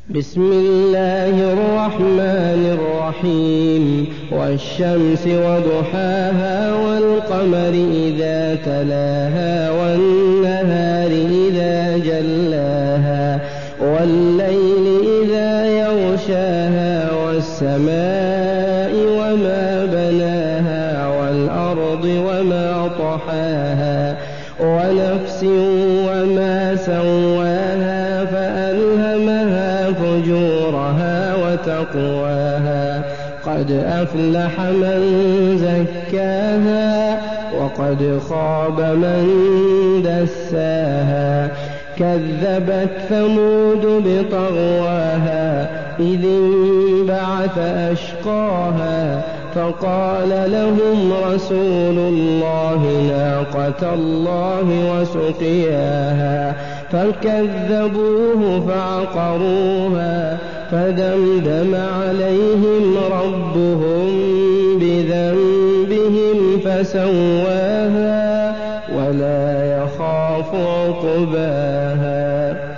بسم الله الرحمن الرحيم والشمس وضحاها والقمر إذا تلاها والنهار إذا جلاها والليل إذا يغشاها والسماء وما بناها والأرض وما طحاها ونفس وما سواها فألهمها فجورها وتقواها قد أفلح من زكاها وقد خاب من دساها كذبت ثمود بطغواها إذ انبعث أشقاها فقال لهم رسول الله ناقة الله وسقياها فكذبوه فعقروها فدمدم عليهم ربهم بذنبهم فسواها ولا يخاف عقباها.